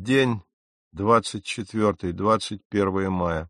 День 24-21 мая.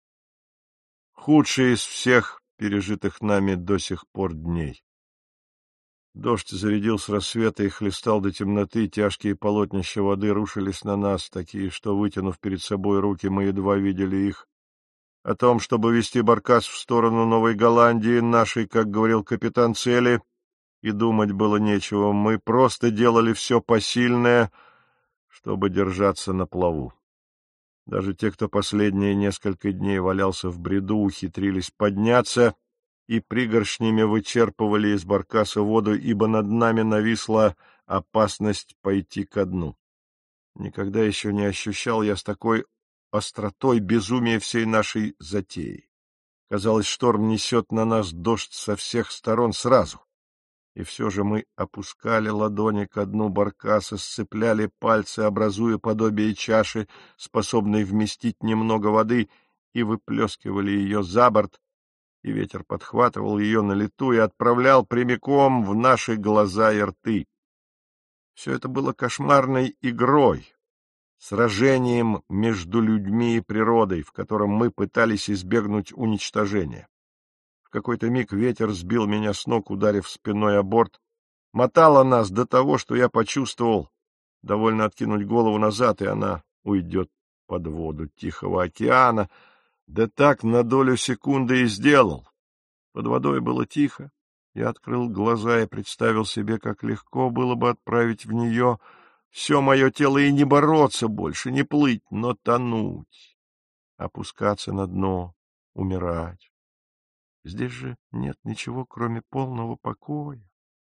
Худший из всех пережитых нами до сих пор дней. Дождь зарядил с рассвета и хлестал до темноты, тяжкие полотнища воды рушились на нас, такие, что, вытянув перед собой руки, мы едва видели их. О том, чтобы вести баркас в сторону Новой Голландии, нашей, как говорил капитан, цели, и думать было нечего. Мы просто делали все посильное, чтобы держаться на плаву. Даже те, кто последние несколько дней валялся в бреду, ухитрились подняться и пригоршнями вычерпывали из баркаса воду, ибо над нами нависла опасность пойти ко дну. Никогда еще не ощущал я с такой остротой безумия всей нашей затеи. Казалось, шторм несет на нас дождь со всех сторон сразу. И все же мы опускали ладони ко дну баркаса, сцепляли пальцы, образуя подобие чаши, способной вместить немного воды, и выплескивали ее за борт, и ветер подхватывал ее на лету и отправлял прямиком в наши глаза и рты. Все это было кошмарной игрой, сражением между людьми и природой, в котором мы пытались избегнуть уничтожения. В какой-то миг ветер сбил меня с ног, ударив спиной о борт. Мотало нас до того, что я почувствовал, довольно откинуть голову назад, и она уйдет под воду Тихого океана. Да так на долю секунды и сделал. Под водой было тихо. Я открыл глаза и представил себе, как легко было бы отправить в нее все мое тело и не бороться больше, не плыть, но тонуть, опускаться на дно, умирать. Здесь же нет ничего, кроме полного покоя.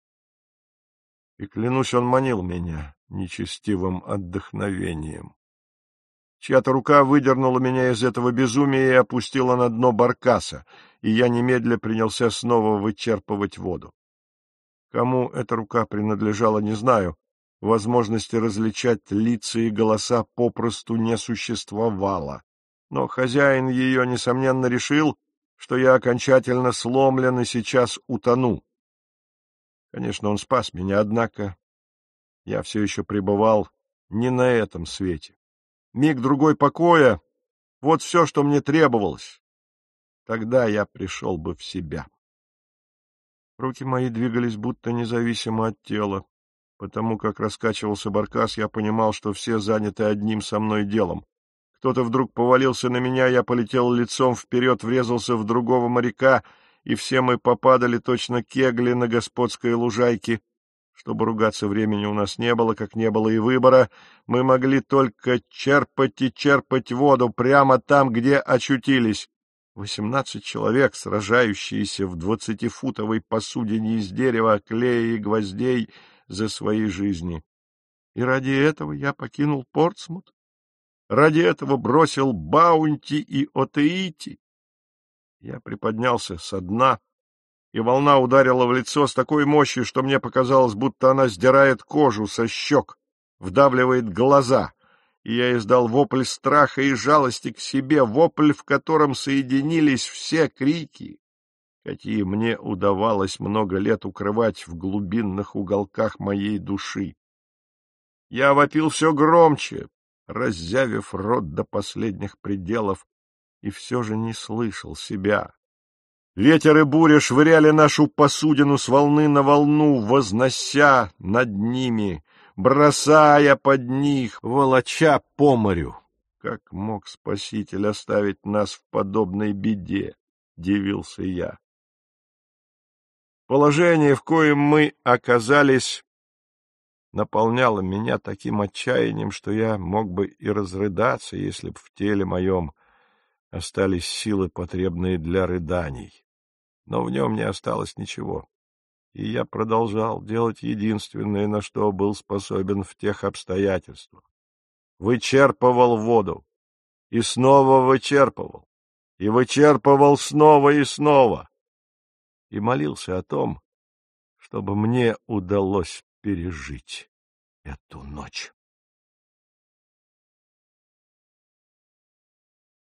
И, клянусь, он манил меня нечестивым отдохновением. Чья-то рука выдернула меня из этого безумия и опустила на дно баркаса, и я немедля принялся снова вычерпывать воду. Кому эта рука принадлежала, не знаю. Возможности различать лица и голоса попросту не существовало. Но хозяин ее, несомненно, решил, что я окончательно сломлен и сейчас утону. Конечно, он спас меня, однако я все еще пребывал не на этом свете. Миг-другой покоя — вот все, что мне требовалось. Тогда я пришел бы в себя. Руки мои двигались будто независимо от тела. Потому как раскачивался баркас, я понимал, что все заняты одним со мной делом. Кто-то вдруг повалился на меня, я полетел лицом вперед, врезался в другого моряка, и все мы попадали точно кегли на господской лужайке. Чтобы ругаться, времени у нас не было, как не было и выбора. Мы могли только черпать и черпать воду прямо там, где очутились. 18 человек, сражающиеся в 20-футовой посудине из дерева, клея и гвоздей за свои жизни. И ради этого я покинул Портсмут? Ради этого бросил Баунти и Отеити? Я приподнялся со дна, и волна ударила в лицо с такой мощью, что мне показалось, будто она сдирает кожу со щек, вдавливает глаза, и я издал вопль страха и жалости к себе, вопль, в котором соединились все крики, какие мне удавалось много лет укрывать в глубинных уголках моей души. Я вопил все громче, раззявив рот до последних пределов, и все же не слышал себя. Ветер и буря швыряли нашу посудину с волны на волну, вознося над ними, бросая под них, волоча по морю. Как мог Спаситель оставить нас в подобной беде, дивился я. Положение, в коем мы оказались, наполняло меня таким отчаянием, что я мог бы и разрыдаться, если б в теле моем остались силы, потребные для рыданий. Но в нем не осталось ничего, и я продолжал делать единственное, на что был способен в тех обстоятельствах. Вычерпывал воду, и снова вычерпывал, и вычерпывал снова и снова, и молился о том, чтобы мне удалось пережить эту ночь.